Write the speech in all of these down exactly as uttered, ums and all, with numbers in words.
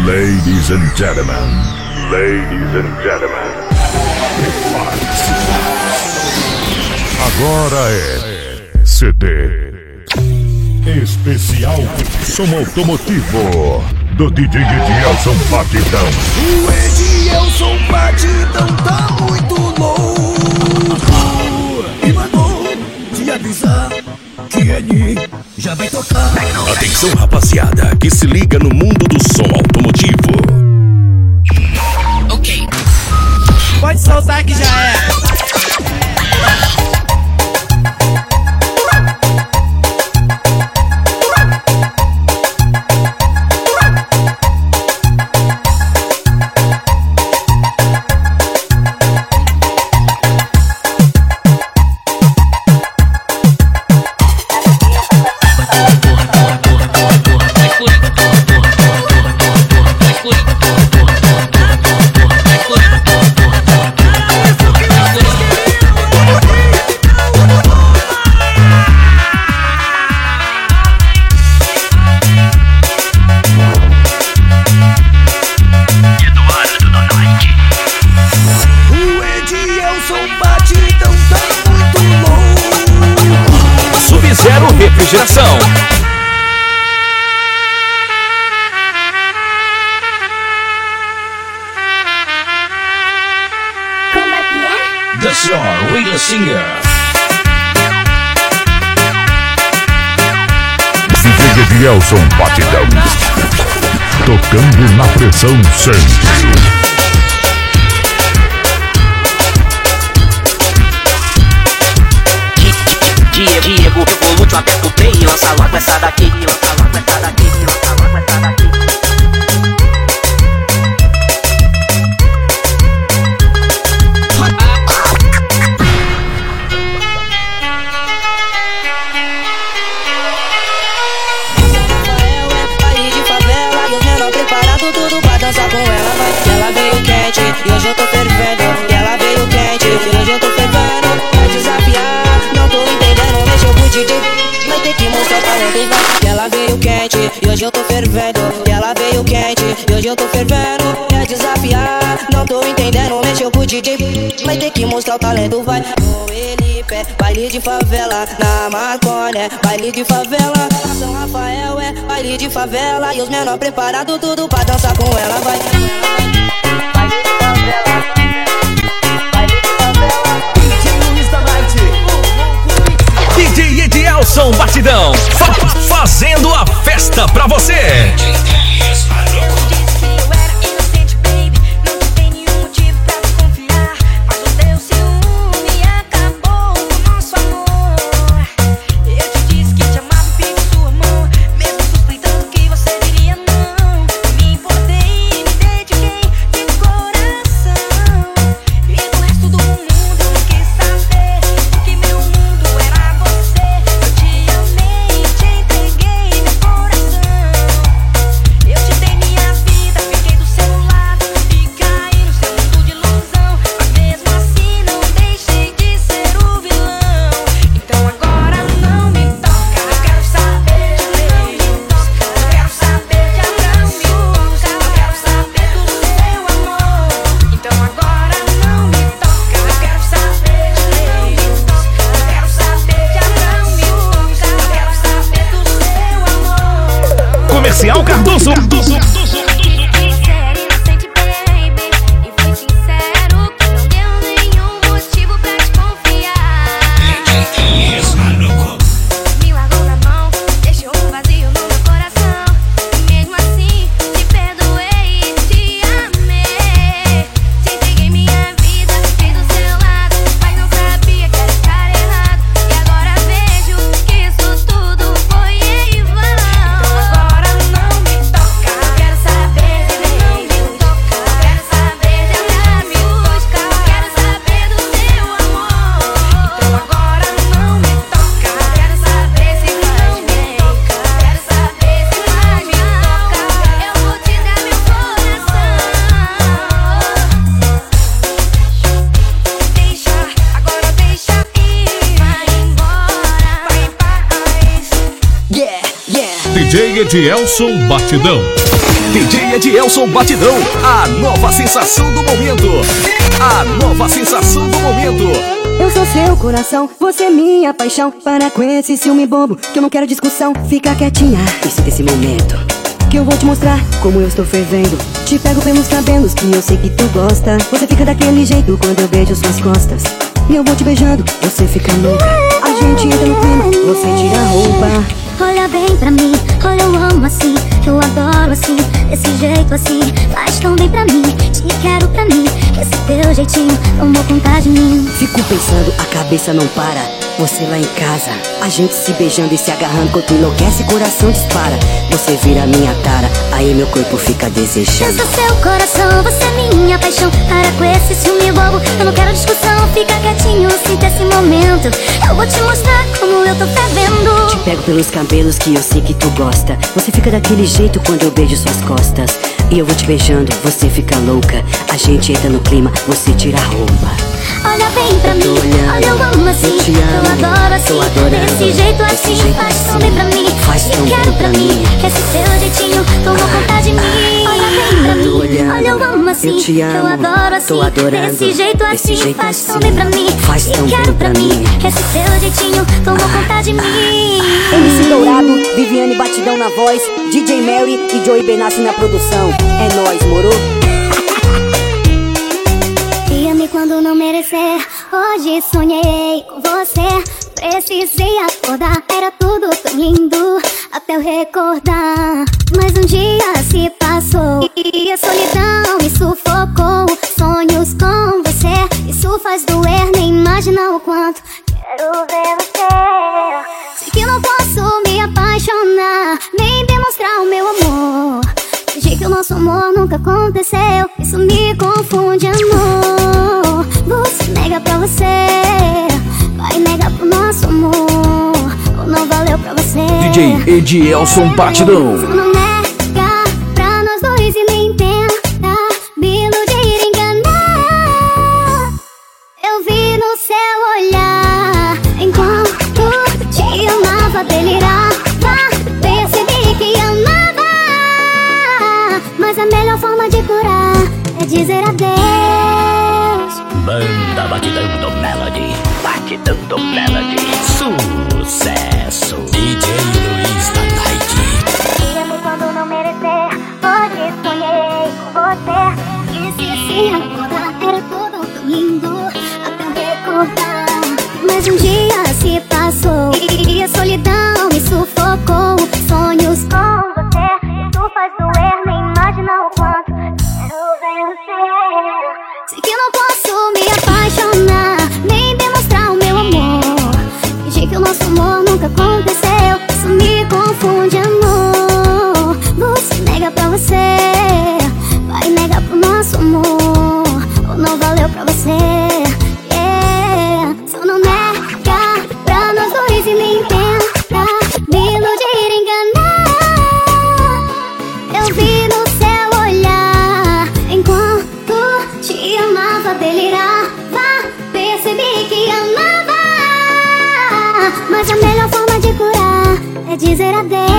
Ladies and gentlemen, ladies and gentlemen, agora é C D especial som automotivo do D J Edilson Batidão. O Edilson Batidão tá muito louco e mandou te avisar que ele já vai tocar. Atenção, rapaziada, que se liga no mundo do som automotivo. Ok. Pode soltar que já é. Sub-Zero Refrigeração. The Star Radio Singer. D J Edilson Batidão, tocando na pressão sempre. Diego, Evolute, aperta o play e lança logo essa daqui, lança logo essa daqui, lança logo essa daqui. Baile de favela e os menor preparado tudo pra dançar com ela, vai. Ela veio quente e hoje eu tô fervendo. E ela veio quente e hoje eu tô fervendo. Vai desafiar, não tô entendendo, mexeu com o D J, vai ter que mostrar o talento, vai. E ela veio quente e hoje eu tô fervendo. E ela veio quente e hoje eu tô fervendo. Quer desafiar, não tô entendendo, mexeu com o D J, vai ter que mostrar o talento, vai. Com ele pé, baile de favela, na Marconi, baile de favela. São Rafael é baile de favela e os menor preparado tudo pra dançar com ela, vai. Baile de favela, baile de favela. D J Edilson Batidão, fa fazendo a festa pra você. Comercial Cardoso. Cardoso. D J Edilson Batidão. D J Edielson Batidão, a nova sensação do momento. A nova sensação do momento. Eu sou seu coração, você é minha paixão. Para com esse ciúme bobo, que eu não quero discussão. Fica quietinha e sinta esse momento, que eu vou te mostrar como eu estou fervendo. Te pego pelos cabelos, que eu sei que tu gosta. Você fica daquele jeito quando eu beijo suas costas. E eu vou te beijando, você fica louca. A gente entra no clima, você tira a roupa. Olha bem pra mim, olha eu amo assim, eu adoro assim, desse jeito assim, faz tão bem pra mim, te quero pra mim, esse teu jeitinho tomou conta de mim. Fico pensando, a cabeça não para, você lá em casa, a gente se beijando e se agarrando, quando enlouquece coração dispara. Você vira minha tara, aí meu corpo fica desejando. Eu sou seu coração, você é minha paixão. Para com esse ciúme bobo, eu não quero discussão. Fica quietinho, sinta esse momento, eu vou te mostrar como eu tô fervendo. Te pego pelos cabelos, que eu sei que tu gosta. Você fica daquele jeito quando eu beijo suas costas. E eu vou te beijando, você fica louca. A gente entra no clima, você tira a roupa. Olha bem pra mim, olhando, olha eu amo assim, eu, te eu amo, adoro assim, tô adorando, desse jeito desse assim, jeito faz tão assim, bem pra mim, faz te tão quero bem pra pra mim, mim. esse teu jeitinho tomou conta de mim. Olha bem pra mim, olhando, olha eu amo assim, eu te amo, eu adoro assim, tô adorando, desse jeito desse assim, jeito faz assim, tão bem pra mim, faz te tão quero bem pra pra mim, mim. esse teu jeitinho tomou conta de mim. M C Dourado, Viviane Batidão na voz, D J Mary e Joey Benassi na produção. É nóis, moro? Ame quando não merecer, hoje sonhei com você. Precisei acordar, era tudo tão lindo até eu recordar. Mas um dia se passou e a solidão me sufocou. Sonhos com você, isso faz doer, nem imagina o quanto quero ver você. Sei que não posso me apaixonar, nem demonstrar o meu amor. Fingi que o nosso amor nunca aconteceu, isso me confunde, amor. Você nega pra você, vai negar pro nosso amor, ou não valeu pra você. D J Edielson Batidão. Só não nega pra nós dois e nem tenta me iludir, enganar. Eu vi no seu olhar, enquanto te amava, delirava, percebi que amava. Mas a melhor forma de curar é dizer adeus. Banda Batidão do Melody, Batidão do Melody, sucesso. D J Luiz da Night. Me amo quando não merecer, hoje sonhei com você. Esqueci se acordar, era tudo tão lindo até eu recordar. Mas um dia se passou e a solidão me sufocou. Sonhos com você, isso faz doer, nem imagina o quanto quero ver você. Sei que não posso me apaixonar, nem demonstrar o meu amor. Fingir que o nosso amor nunca aconteceu, isso me confunde, amor. Você nega pra você, vai negar pro nosso amor, ou não valeu pra você. Yeah. Só não nega pra nós dois e nem tenta me iludir, enganar. Eu vi no seu olhar, enquanto te amava, delirava, percebi que amava. Mas a melhor forma de curar é dizer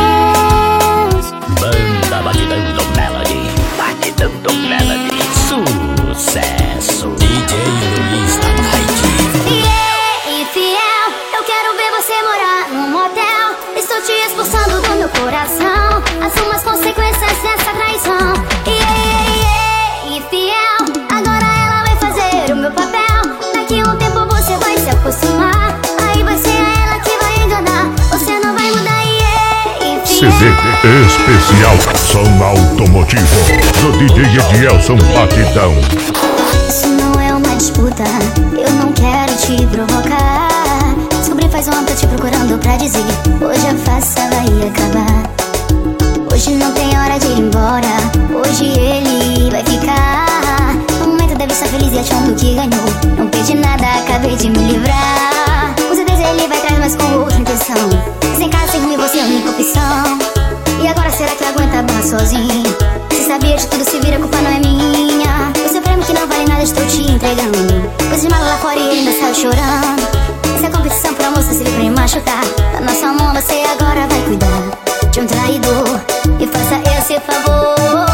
adeus. Banda Batidão do Melody, Batidão do Melody, sucesso. D J Luiz da Night. Yeah, infiel, eu quero ver você morar num motel. Estou te expulsando do meu coração, assuma as consequências dessa traição. Yeah, yeah, infiel, agora ela vai fazer o meu papel. Daqui a um tempo você vai se acostumar, aí vai ser ela que vai enganar, você não vai mudar. Yeah, C infiel. D especial Som Automotivo do D J Edielson Batidão. Isso não é uma disputa, eu não quero te provocar. Descobri faz um ano, tô te procurando pra dizer, hoje a farsa vai acabar. Hoje não tem hora de ir embora, hoje ele vai ficar. No momento deve estar feliz e achando que ganhou, não perdi nada, acabei de me livrar. Com certeza ele vai atrás, mas com outra intenção. Sem casa, sem ruim, você é a única opção. E agora será que aguenta barra sozinho? Se sabia de tudo, se vira, a culpa não é minha. Você prêmio que não vale nada, estou te entregando. Coisa de mala lá fora e ainda saiu chorando. Essa competição pra moça serviu pra me machucar. Da nossa mão você agora vai cuidar de um traidor, e faça esse favor.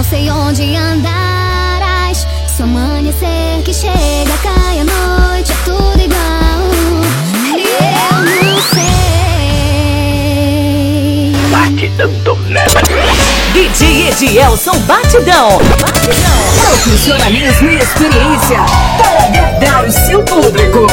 Não sei onde andarás. Se o amanhecer que chega, cai a noite, é tudo igual. E eu não sei. Batidão do Melody. D J Edielson Batidão. Batidão. Profissionalismo e experiência para agradar o seu público.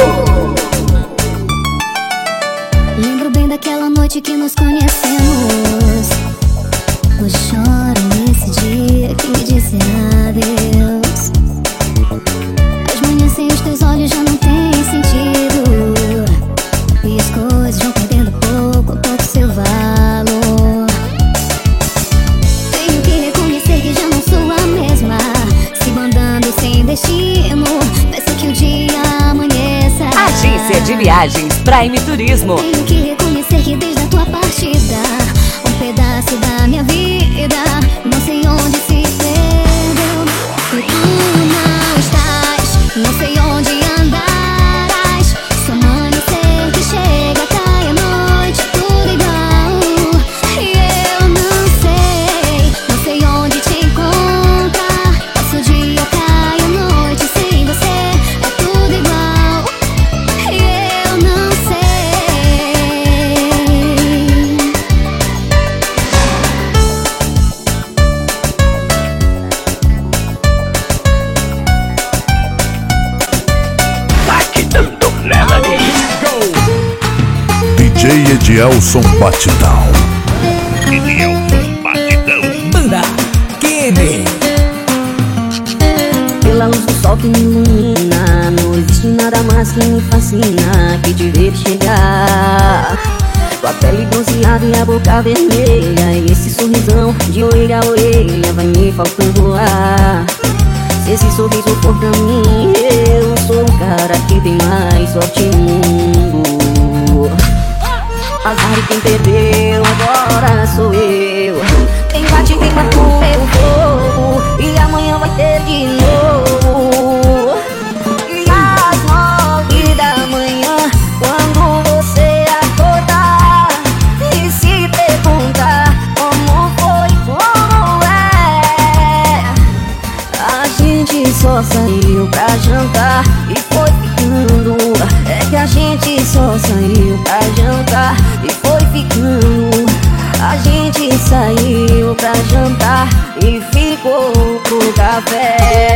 Lembro bem daquela noite que nos conhecemos. Hoje choro nesse dia que me disse adeus. As manhãs sem os teus olhos já não têm sentido, e as coisas vão perdendo pouco a pouco seu valor. Tenho que reconhecer que já não sou a mesma, sigo andando sem destino, peço que o dia amanheça. Agência de Viagens Prime Turismo. Tenho que reconhecer que desde a tua partida um pedaço da minha vida não sei onde se perdeu. E tu não estás, não sei onde andarás. Se o amanhecer que chega, cai a noite, tudo igual. E eu não sei, não sei onde te encontrar. Passa o dia, cai a noite, sem você é tudo igual. E eu não Batidão do Melody. D J Edielson Batidão. Edielson Batidão. Banda Kenny. Pela luz do sol que me ilumina, não existe nada mais que me fascina que te ver chegar. Tua pele bronzeada e a boca vermelha, e esse sorrisão de orelha a orelha vai me faltando ar. Se esse sorriso for pra mim, eu sou o cara que tem mais sorte no mundo. Azar de quem perdeu, agora sou eu. Quem bate, quem bate o meu fogo, e amanhã vai ter de novo. E às nove da manhã, quando você acordar e se perguntar como foi, como é, a gente só saiu pra jantar e foi ficando. É que a gente só saiu pra jantar e foi ficando. A gente saiu pra jantar e ficou pro café.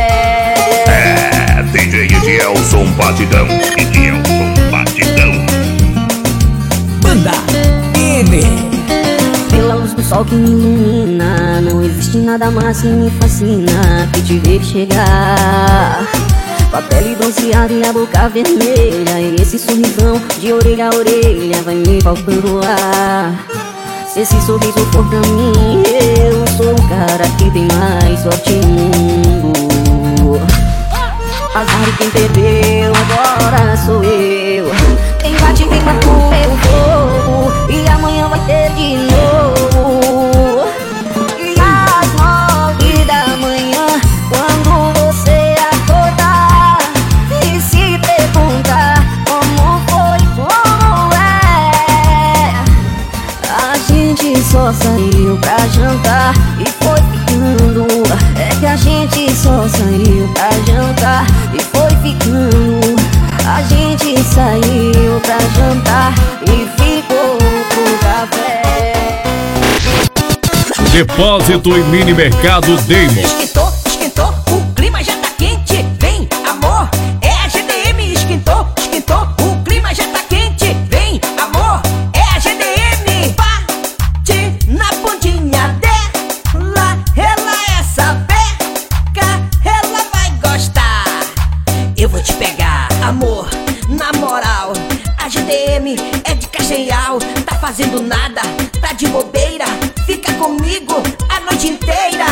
É, D J Edielson Batidão. Edielson Batidão. Banda Kenny. Pela luz do sol que me ilumina, não existe nada mais que me fascina que te ver chegar. Tua pele bronzeada e a boca vermelha, e esse sorrisão de orelha a orelha vai me faltando ar. Se esse sorriso for pra mim, eu sou o cara que tem mais sorte no mundo. Azar de quem perdeu, agora sou eu. Quem bate, quem bate o meu fogo, e amanhã vai ter de novo. E às nove da manhã, quando você acordar e se perguntar como foi, como é, a gente só saiu pra jantar e foi ficando. É que a gente só saiu pra jantar e foi ficando. A gente saiu pra jantar e ficou pro café. Depósito e mini mercado Deimos. Esquentou, esquentou, o clima já tá quente. Vem, amor, é a G D M. Esquentou, esquentou, o clima já tá quente. Vem, amor, é a G D M. Bate na bundinha dela, ela é sapeca, ela vai gostar. Eu vou te pegar, amor, na moral. A G D M é de Castanhal, tá fazendo nada, tá de bobeira. Fica comigo a noite inteira.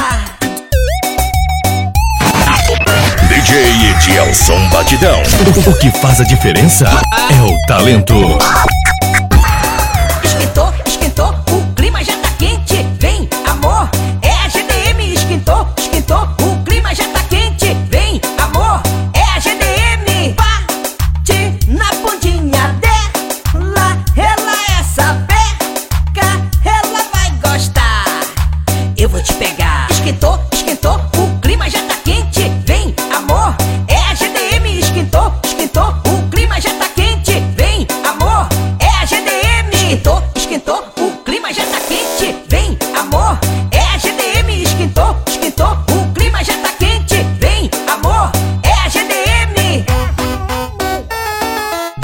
D J Edielson Batidão. O que faz a diferença é o talento. Esquentou, esquentou, o clima já tá quente. Vem, amor, é a G D M. Esquentou, esquentou, o clima já tá quente. Vem, amor, é a G D M. Bate na bundinha dela, ela é sapeca, ela vai gostar. Eu vou te pegar. Esquentou, esquentou.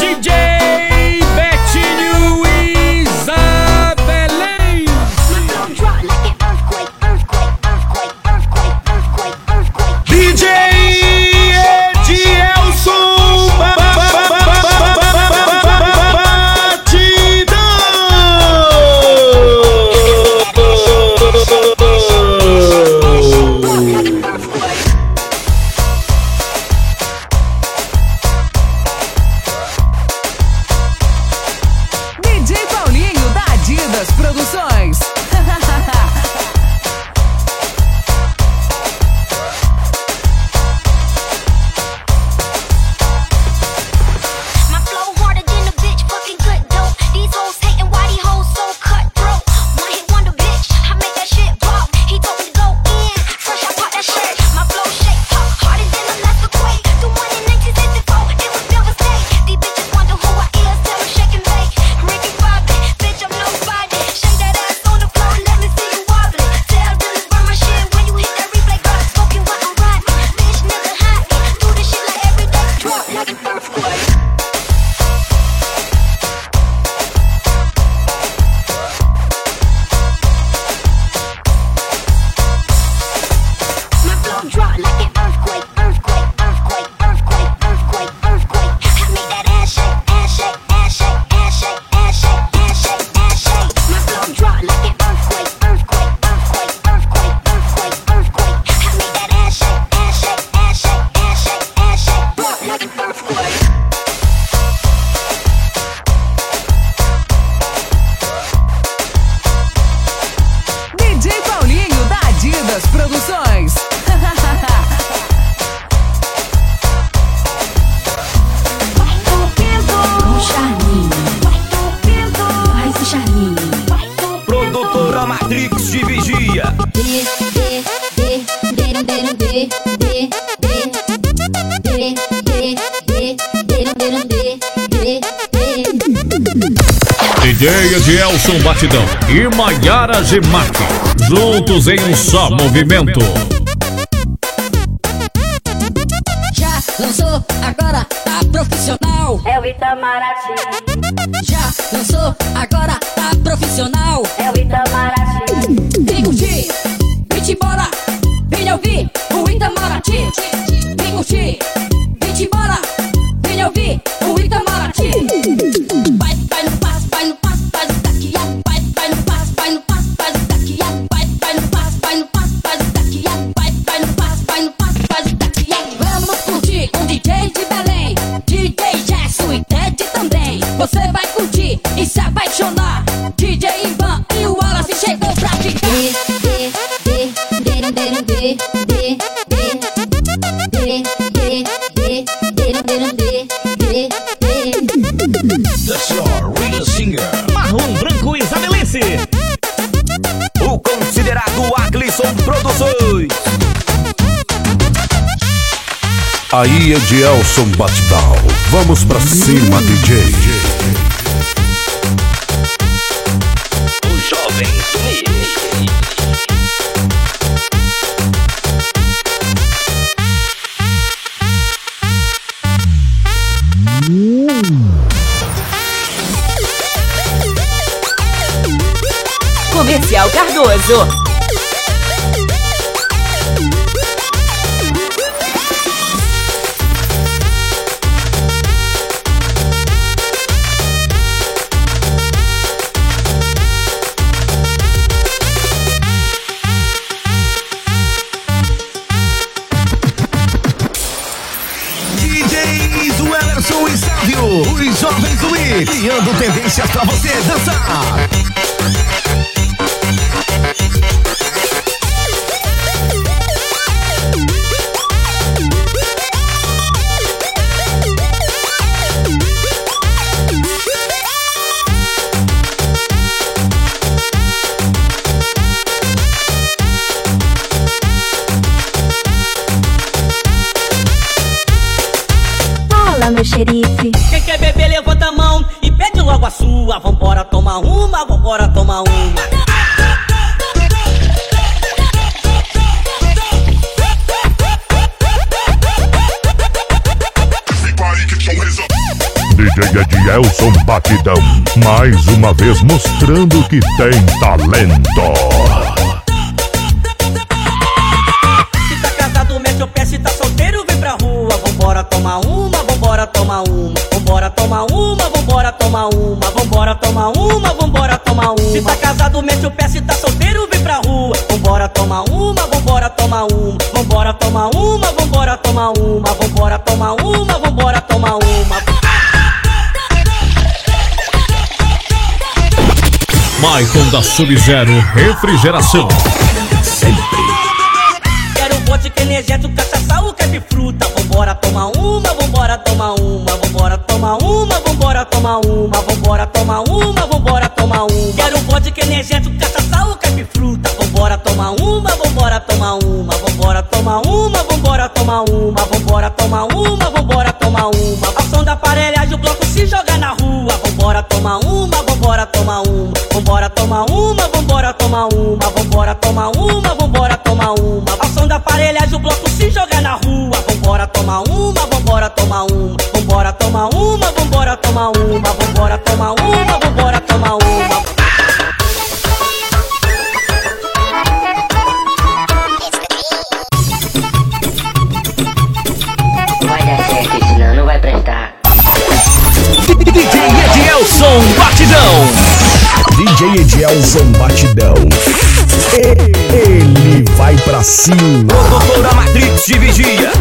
D J Betinho Isabelém. D J Edielson Batidão. D J Paulinho da Adidas Produções. My flow harder than a bitch, fucking good dope. These hoes hating, why these hoes so cutthroat? One hit wonder bitch, I make that shit pop. He told me to go in, fresh I pop that shit. My flow shake pop harder than a Lester Quake. The one in nineteen sixty-four, it was devastating. These bitches wonder who I is, tell them shake and bake. Ricky Bobby, bitch I'm nobody. Shake that ass on the floor, let me see you wobbly. Tell them to burn my shit when you hit that replay, girl. Smoking while I'm riding, bitch nigga hot. Do this shit like every day, drop like an earthquake. My flow drop like an earthquake, earthquake, earthquake, earthquake, earthquake, earthquake. I make that ass shake, ass shake, ass shake, ass shake, ass shake, ass shake, ass shake. My flow drop like an earthquake, earthquake, earthquake, earthquake, earthquake, earthquake. I make that ass shake, ass shake, ass shake, ass shake, ass shake, drop like an earthquake. D J Paulinho da Adidas Produções. Produtora Matrix de Vigia. D J Edielson Batidão e Maiara Gemac, juntos em um só movimento. Já lançou, agora tá profissional. É o Itamaraty, Já lançou, agora tá profissional. é o Itamaraty. Vem curtir, vem te embora, vem ouvir o Itamaraty. Vem curtir, vem te embora, vem ouvir o Itamaraty. Vai, vai no passo, vai no passo, faz o taqueado. Vai, vai no passo, vai no passo, faz o taqueado. Vai, vai no passo, vai no passo, faz o taqueado. Vai, vai no passo, vai no passo, faz o taqueado. Vamos curtir com D J de Belém, D J Gerson e Ted também. Você vai curtir e se apaixonar. D J Ivan e o Wallace chegou pra ficar. The Star Real Singer. Marrom Branco Isabelense. O considerado Aglisson Produções. Aí Edielson Batidão, vamos pra cima, D J. O jovem do mês. Comercial Cardoso. D Js Wellerson e Sávio, os jovens do I, criando tendências pra você dançar. Fala, meu xerife. Quem quer beber, levanta a mão e pede logo a sua. Vambora tomar uma, vambora tomar uma. D J Edielson Batidão, mais uma vez mostrando que tem talento. Se tá casado, mete o pé, se tá solteiro, vem pra rua. Vambora tomar uma, vambora tomar uma. Vambora tomar uma, vambora tomar uma. Vambora tomar uma, vambora tomar uma. Se tá casado, mete o pé, se tá solteiro, vem pra rua. Vambora tomar uma, vambora tomar uma. Vambora tomar uma, vambora tomar uma. Vambora tomar uma, vambora tomar uma. Maicon da Sub-Zero Refrigeração. Sempre. Quero um vodka energético, cachaça ou cap fruta. Vambora tomar uma, vambora tomar uma. Vambora tomar uma, vambora tomar uma. Vambora tomar uma, vambora tomar uma. Quero um vodka energético, cachaça ou cap fruta. Vambora tomar uma, vambora tomar uma. Vambora tomar uma, vambora tomar uma. Vambora tomar uma, vambora tomar uma. Ao som da aparelhagem o bloco se joga na rua. Vambora tomar uma, vambora tomar uma. Vambora tomar uma, vambora tomar uma. Vambora tomar uma, vambora tomar uma. Ao som da aparelhagem o bloco se joga na rua. Vambora tomar uma, vambora tomar uma. Vambora tomar uma, vambora tomar uma. Vambora tomar uma, vambora tomar uma. Vai dar certo, senão não vai prestar. D J Edielson Batidão. D J Edielson Batidão. Ele vai pra cima. Produtora Matrix de Vigia.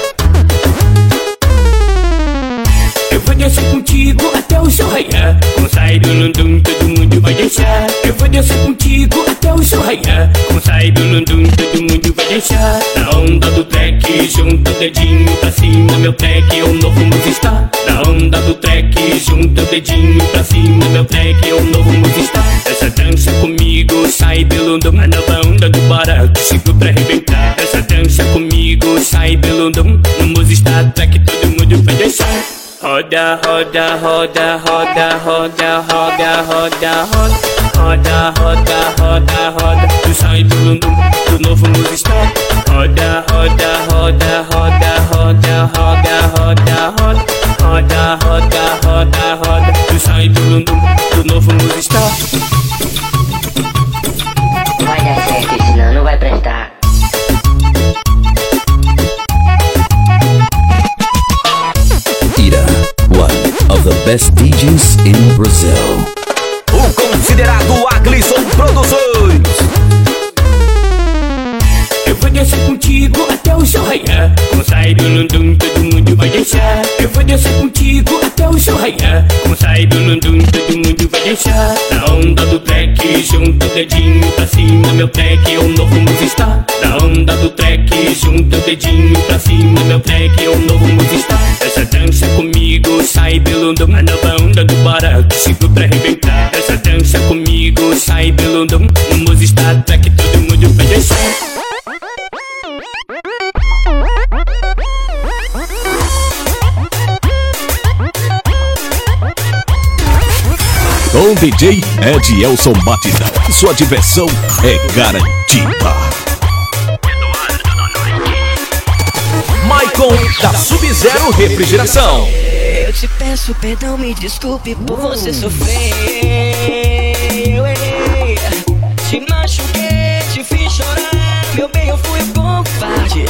Eu vou descer contigo até o sol raiar. Com sai do Lundum, todo mundo vai deixar. Eu vou descer contigo até o sol raiar. Com sai do Lundum, todo mundo vai deixar. Na onda do track, junta o dedinho pra cima. Meu track é o novo Musistar. Na onda do track, junta o dedinho pra cima. Meu track é o novo Musistar. Essa dança comigo, sai do Lundum. A nova onda do barato, chego pra arrebentar. Essa dança comigo, sai do Lundum. No Musistar track, todo mundo vai deixar. Roda, roda, roda, roda, roda, roda, roda, roda, roda, roda, roda, roda. Tu sai do Lundum, do novo Musistar. Roda, roda, roda, roda, roda, roda, roda, roda, roda, roda, roda, roda. Tu sai do Lundum, do novo Musistar. Vai dar certo, senão não vai prestar. Ira, one of the best D Js in Brazil. O considerado Aglisson Produções. Eu vou descer contigo até o sol raiar. Com sai do Lundum, todo mundo vai deixar. Eu vou descer contigo até o sol raiar. Com sai do Lundum, todo mundo vai deixar. Na onda do track, junta o dedinho pra cima. Meu track é o novo Musistar. Na onda do track, junta o dedinho pra cima. Meu track é o novo Musistar. Essa dança comigo, sai do Lundum. A nova onda do barato, chego pra arrebentar. Essa dança comigo, sai do Lundum. No Musistar track, todo mundo vai deixar. Com D J Edielson Batidão, sua diversão é garantida. Maicon da Sub-Zero Refrigeração. Eu te peço perdão, me desculpe por você sofrer. Eu errei, te machuquei, te fiz chorar. Meu bem, eu fui covarde.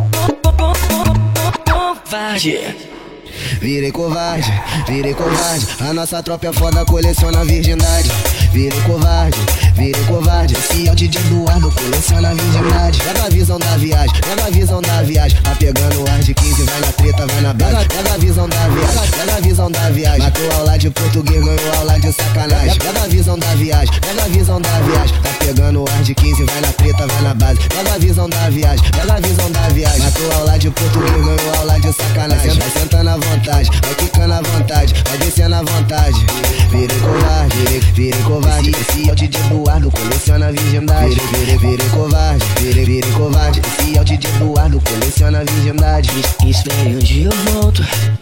Covarde. Virei covarde, virei covarde. A nossa tropa é foda, coleciona virgindade. Virei covarde, virei covarde. Esse é o D J Eduardo, coleciona virgindade. Pega a visão da viagem, pega a visão da viagem. Tá pegando o ar de quinze, vai na treta, vai na base. Pega a visão da viagem, pega a visão da viagem. Matou aula de português, ganhou aula de sacanagem. Pega a visão da viagem, pega a visão da viagem. Tá pegando o ar de quinze, vai na treta, vai na base. Pega a visão da viagem, pega a visão da viagem. Matou aula de português, ganhou aula de sacanagem. Vai sentando à vontade, vai quicando à vontade, vai descendo à vontade. Virei covarde, virei, virei covarde. Esse é o D J Eduardo, coleciona virgindade. Virei, virei, virei covarde, virei, virei covarde. Esse é o D J Eduardo, coleciona virgindade. Espere, um dia eu volto.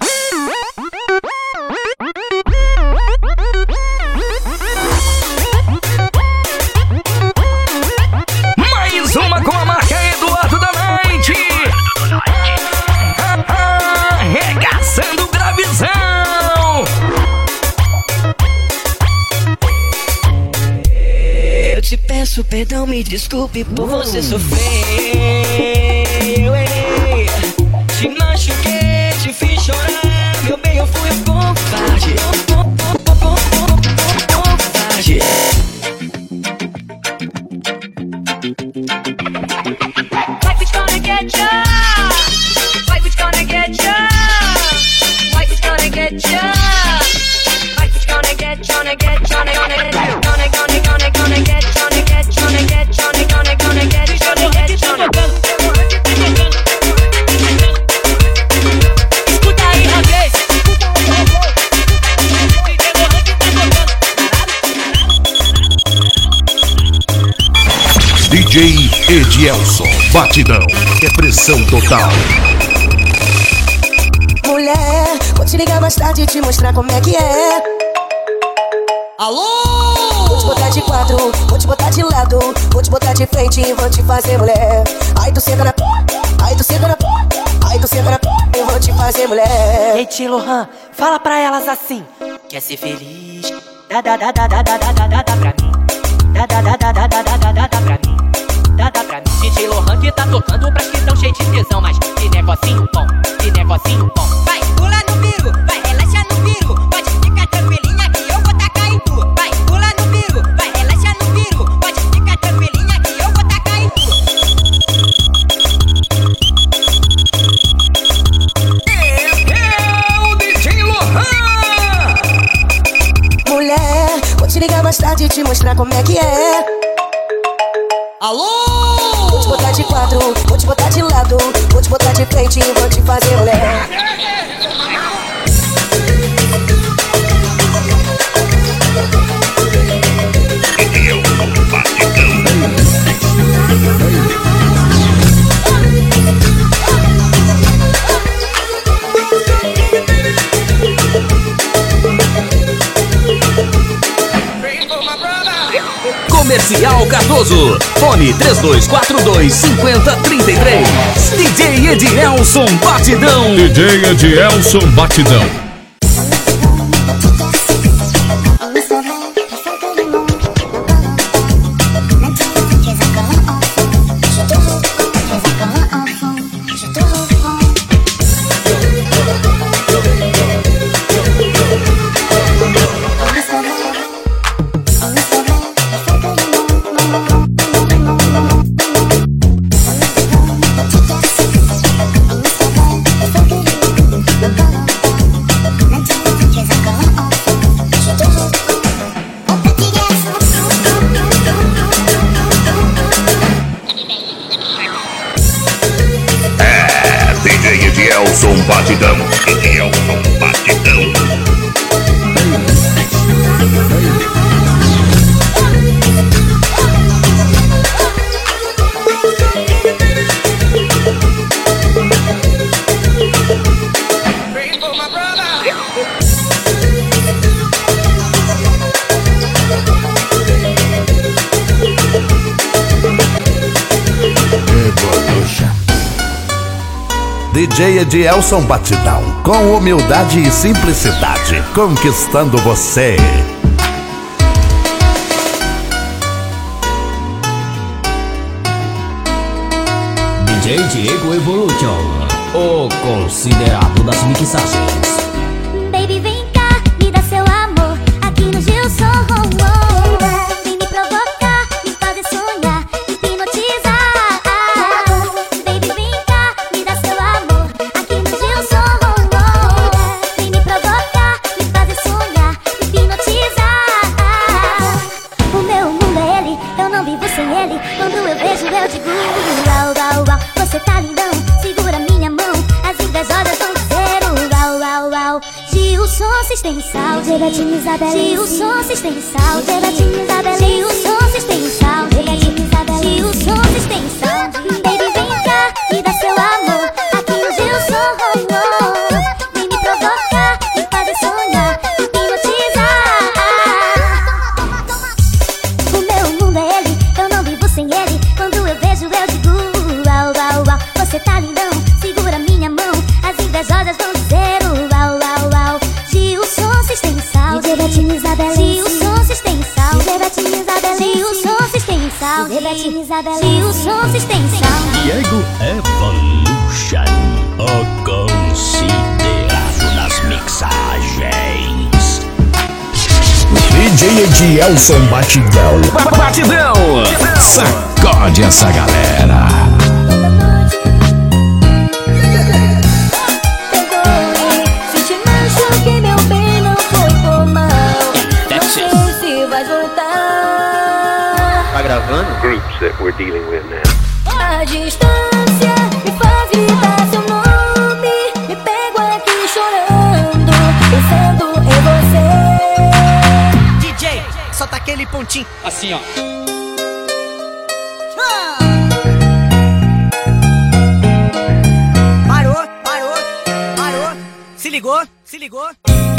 Mais uma com a marca Eduardo da Night. Arregaçando gravizão. peço perdão, me desculpe por você sofrer. Eu errei, te machuquei, te fiz chorar. Meu bem, eu fui um covarde. Covarde. Life is gonna get ya. Life is gonna get ya. Life is gonna get ya. Life is gonna get, gonna get, gonna, gonna, gonna, gonna, gonna, gonna, gonna get, gonna get, gonna get, gonna, gonna, gonna get, gonna get, gonna. Escuta aí, rapaz. D J Edielson, batidão, é pressão total. Mulher, vou te ligar mais tarde e te mostrar como é que é. Alô! Vou te botar de quatro, vou te botar de lado, vou te botar de frente e vou te fazer mulher. Ai, tu senta na p, ai, tu senta na p, ai, tu senta na p, eu vou te fazer mulher. Ei, Tio Lohan, fala pra elas assim. Quer ser feliz? Dá, dá, dá, dá, dá, dá, dá, dá, dá, dá pra mim. Dá, dá, dá, dá, dá, dá, dá, dá, dá, dá pra mim. Dá, dá pra mim. D J Lohan que tá tocando pras que tão cheio de tesão. Mas que negocinho bom, que negocinho bom. Vai, pula no piru, vai, relaxa no piru. Pode ficar tranquilinha que eu vou tacar em tu. Vai, pula no piru, vai, relaxa no piru. Pode ficar tranquilinha que eu vou tacar em tu. É o D J Lohan. Mulher, vou te ligar mais tarde e te mostrar como é que é. Alô! Vou te botar de quatro, vou te botar de lado, vou te botar de frente e vou te fazer mulher. Comercial Cardoso, fone três dois quatro dois, cinco zero três três. D J Edielson Batidão. D J Edielson Batidão. Edielson Batidão. Edielson Batidão. D J Edielson Batidão, com humildade e simplicidade, conquistando você. D J Diego Evolution, o considerado das mixagens. Baby, vem cá, me dá seu amor, aqui no Gilson. Vem me provocar, me fazer sonhar, me hipnotizar. Baby, vem cá, me dá seu amor, aqui no Gilson. Vem me provocar, me fazer sonhar, me hipnotizar. O meu mundo é ele, eu não vivo sem ele. Quando eu vejo eu digo uau, uau, uau. Você tá lindão, segura minha mão, as invejosas vão dizer uau, uau, uau. Gilson Sistensal, Gebetinho Isabela, Gilson Sistensal, Gebetinho Isabela, Gilson Sistensal, Gebetinho Isabela, Gilson Sistensal. Baby, vem cá, me dá seu amor, aqui no Gilson. Vem me provocar, me fazer sonhar, me hipnotizar. O meu mundo é ele, eu não vivo sem ele. Quando eu vejo eu digo uau, uau, uau. Você tá lindão, segura minha mão, as invejosas vão dizer uau, uau, uau. Gilson Sistensal, Gebetinho Isabela, Gilson Sistensal, Gebetinho Isabela, Gilson Sistensal. saúde. Se o som vocês têm saúde. Diego Evolution, o considerado nas mixagens. D J Edielson Batidão. Batidão. Sacode essa galera. Se te machuquei, meu bem, não foi por mal. Não sei se vai voltar. Tá gravando? Groups that we're dealing with now. A distância me faz gritar seu nome. Me pego aqui chorando, pensando em você. D J, solta aquele pontinho. Assim, ó. Parou, parou, parou. Se ligou, se ligou.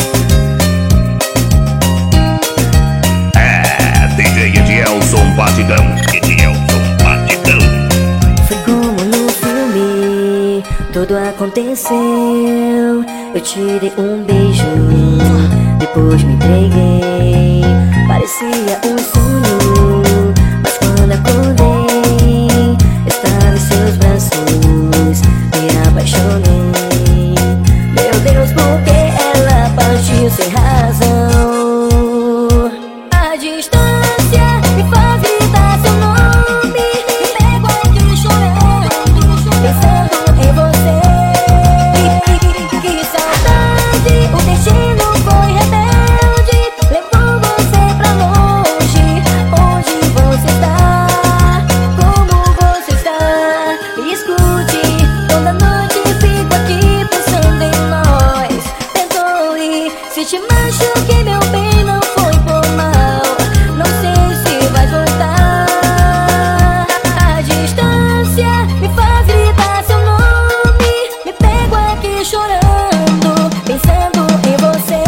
É, D J Edielson Batidão. Edielson Batidão. Foi como no filme, tudo aconteceu. Eu te dei um beijo, depois me entreguei. Parecia um sonho, mas quando acordei, estava em seus braços, me apaixonei. Meu Deus, por que ela partiu sem razão? A distância me faz gritar seu nome. Me pego aqui chorando, pensando em você. Que saudade, o destino foi rebelde, levou você pra longe. Onde você está? Como você está? Me escute, toda noite fico aqui pensando em nós. Perdoe, se te machuquei, meu bem, não foi por mal. Não sei se vai voltar. A distância me faz gritar seu nome. Me pego aqui chorando, pensando em você.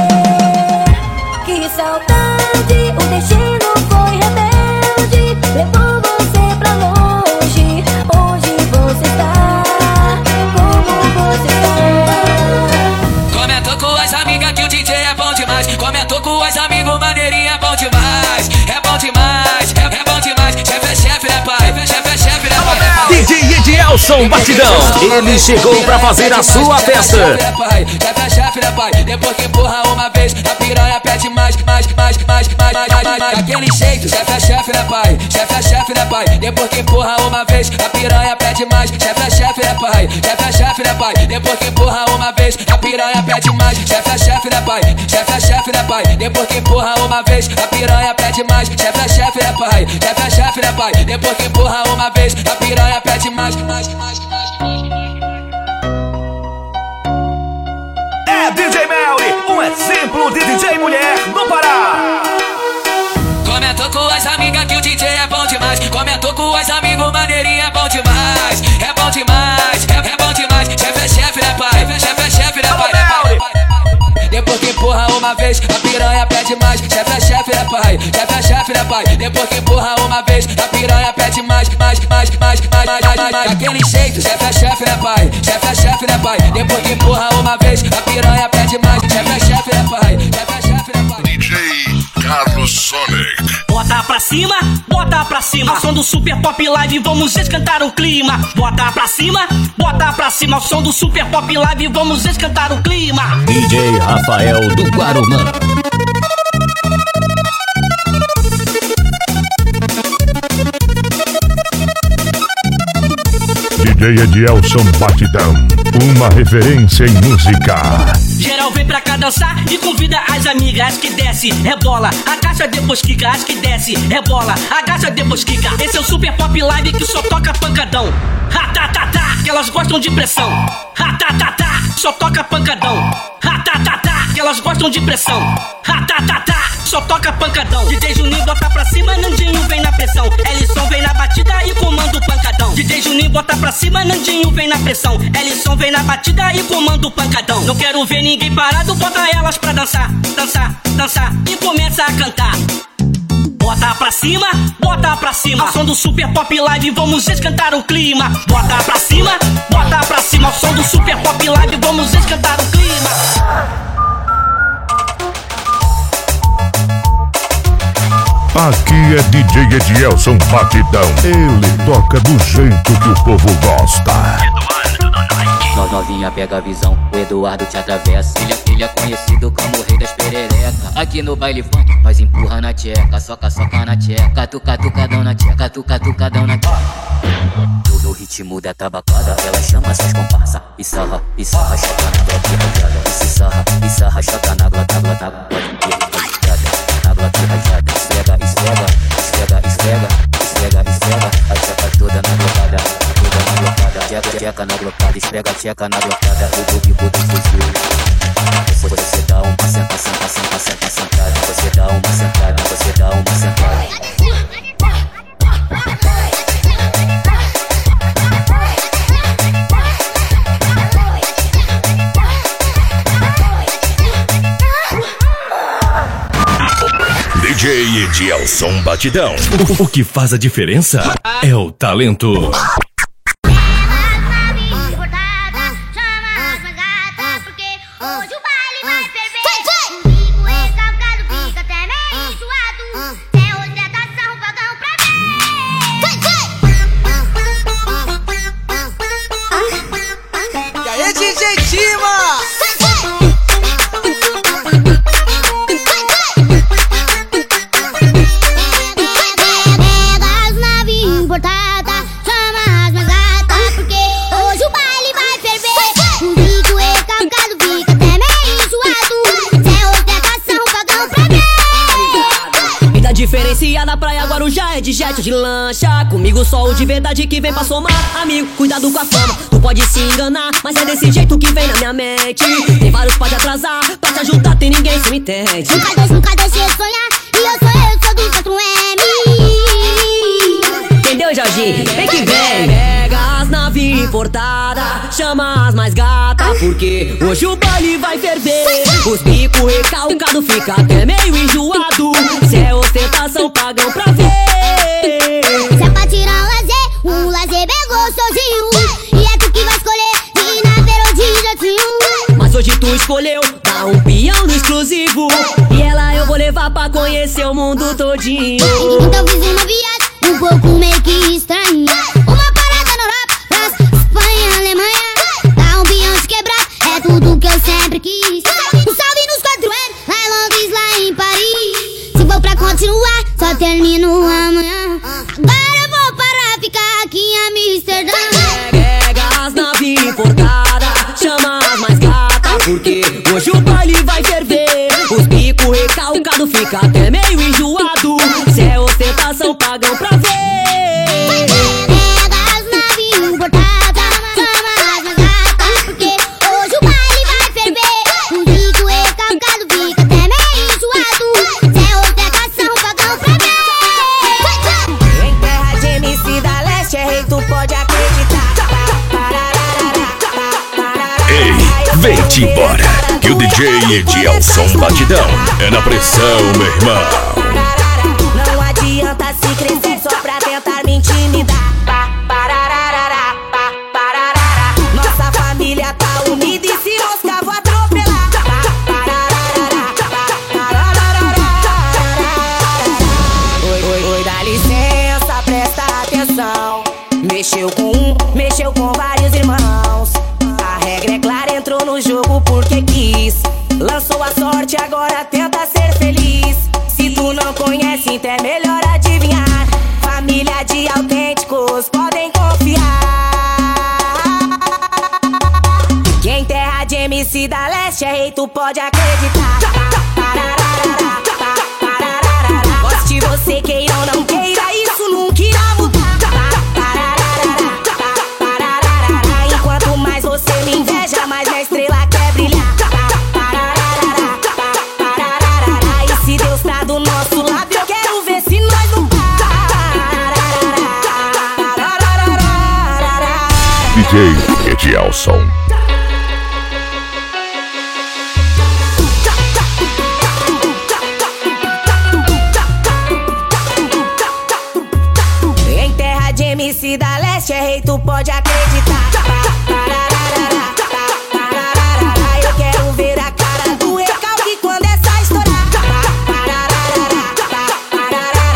Que saudade, o destino foi rebelde, levou você pra longe. Onde você está? Como você está? Comentou com as amigas que o D J é bom demais. Comentou com as amigos, maneirinha é bom demais. É bom demais, é, é bom demais. Chefe é chefe, né pai? Chefe é chefe, né pai? D J Edielson Batidão. Ele chegou pra fazer a sua festa. Chefe é chefe, né pai? Depois que empurra uma vez, a piranha pede mais, mais, mais, mais, mais, mais, mais, mais. Daquele jeito, chefe é chefe, né pai? Chefe é chefe, né pai? Depois que empurra uma vez, a piranha pede mais. Chefe é chefe, né pai? Chefe é chefe, né pai? Depois que empurra uma vez, a piranha pede mais. Chefe é chefe, né pai? Chefe é chefe, né pai? Depois que empurra uma vez, a piranha pede mais. Chefe é chefe, né pai? Chefe é chefe, né pai? Depois que empurra uma vez, a piranha pede mais, mais, mais, mais. É D J Melly, um exemplo de D J mulher no Pará. Comentou com as amigas que o D J é bom demais. Comentou com as amigos, maneirinha é bom demais. É bom demais, é, é bom demais. Chefe é chefe, né pai? Chefe é chefe, né pai? Depois que empurra uma vez, a piranha pede mais. Chefe é chefe, né pai? Chefe é chefe, né pai? Depois que empurra uma vez, a piranha pede mais, mais, mais, mais, mais, mais, mais, mais. Daquele jeito, chefe é chefe, né pai? Chefe é chefe, né pai? Depois que empurra uma vez, a piranha pede mais. Chefe é chefe, né pai? Chefe é chefe, né pai? D J Carlos Sonic. Bota pra cima, bota pra cima. Ao som do Super Pop Live, vamos esquentar o clima. Bota pra cima, bota pra cima. Ao som do Super Pop Live, vamos esquentar o clima. D J Rafael do Guarumã. D J Edielson Batidão, uma referência em música. Geral vem pra cá dançar e convida as amigas que desce, rebola, agacha depois quica, as que desce, rebola, agacha depois quica. Esse é o Super Pop Live que só toca pancadão. Ratatatá, que elas gostam de pressão. Ratatatá, só toca pancadão. Ratatatá, que elas gostam de pressão. Ratatatá, só toca pancadão. D J Juninho bota pra cima, Nandinho vem na pressão. Ellison vem na batida e comanda o pancadão. D J Juninho bota pra cima, Nandinho vem na pressão. Ellison vem na batida e comanda o pancadão. Não quero ver ninguém parado, bota elas pra dançar, dançar, dançar e começa a cantar. Bota pra cima, bota pra cima. Ao som do Super Pop Live, vamos esquentar o clima. Bota pra cima, bota pra cima. Ao som do Super Pop Live, vamos esquentar o clima. Aqui é D J Edielson Batidão. Ele toca do jeito que o povo gosta. Nós novinha pega a visão, o Eduardo te atravessa. Ele é, ele é conhecido como o rei das perereca. Aqui no baile funk, nós empurra na tcheca. Soca, soca na tcheca, catuca, tucadão na tcheca. Catuca, tucadão na tcheca. No ritmo da tabacada, ela chama suas comparsas. E sarra, e sarra, choca na glota rajada. E se sarra, e sarra, choca na glota, glota, glota. Na glota rajada, esfrega, esfrega, esfrega, esfrega, esfrega, esfrega. A tcheca toda na glocada, toda na glocada. Tcheca, tcheca na glocada, esfrega, tcheca na glocada. O do bico do fuzil. Você dá uma senta, senta, senta, senta, sentada. Você dá uma sentada, você dá uma sentada. D J Edielson Batidão. O, o que faz a diferença é o talento. E aí, D J Tima! Diferenciada na praia Guarujá é de jet ou de lancha. Comigo só o de verdade que vem pra somar. Amigo, cuidado com a fama, tu pode se enganar, mas é desse jeito que vem na minha mente. Tem vários pode atrasar, pra te ajudar tem ninguém se me entende. Nunca deixe, nunca deixe eu sonhar. E eu sou eu, sou do quatro M. Entendeu, Jorginho? Vem que vem. Pega as naves importadas, chama as mais gatas, porque hoje o baile vai ferver. Os bicos recalcados fica até meio enjoado. Se é ostentação, pagam pra ver. Se é pra tirar um lazer, um lazer bem gostosinho. E é tu que vai escolher, de navio ou de jatinho. Mas hoje tu escolheu dar um peão no exclusivo. E ela eu vou levar pra conhecer o mundo todinho. Então fiz uma viagem um pouco meio que estranha. Uma parada na Europa, França, Espanha, Alemanha. Dá um peão de quebrar, é tudo que eu sempre quis. Um salve nos quatro M, lá em Londres, lá em Paris. Se for pra continuar, só termino amanhã. Agora eu vou parar, ficar aqui em Amsterdã. Pega as naves importadas, chama as mais gatas, porque hoje o baile vai ferver. Os bicos recalcados fica até meio enjoado. Se é ostentação, pagam pra ver. Pega as naves importadas, chama as mais gatas, porque hoje o baile vai ferver. Os bicos recalcados fica até meio enjoado. Se é ostentação, pagam pra ver. Em terra de M C da Leste é rei, tu pode acreditar. Ei, vem-te embora, que o D J Edielson Batidão é na pressão, meu irmão. Não adianta se crescer só pra tentar me intimidar. Nossa família tá unida e se moscar vou atropelar. Oi, oi, oi, dá licença, presta atenção. Mexeu com um, mexeu com vários irmãos. A regra é clara, entrou no jogo porque quis. Lançou a sorte, agora tenta ser feliz. Se tu não conhece, então é melhor adivinhar. Família de autênticos, podem confiar. Quem terra de M C da Leste é rei, tu pode acreditar. Goste você queira ou não queira, isso nunca irá mudar. Enquanto mais você me inveja, mais minha estrela quer brilhar. E se Deus tá do nosso lado, eu quero ver se nós não para. D J Edielson. Em terra de M C da Leste é rei, tu pode acreditar. Eu quero ver a cara do recalque quando essa estourar.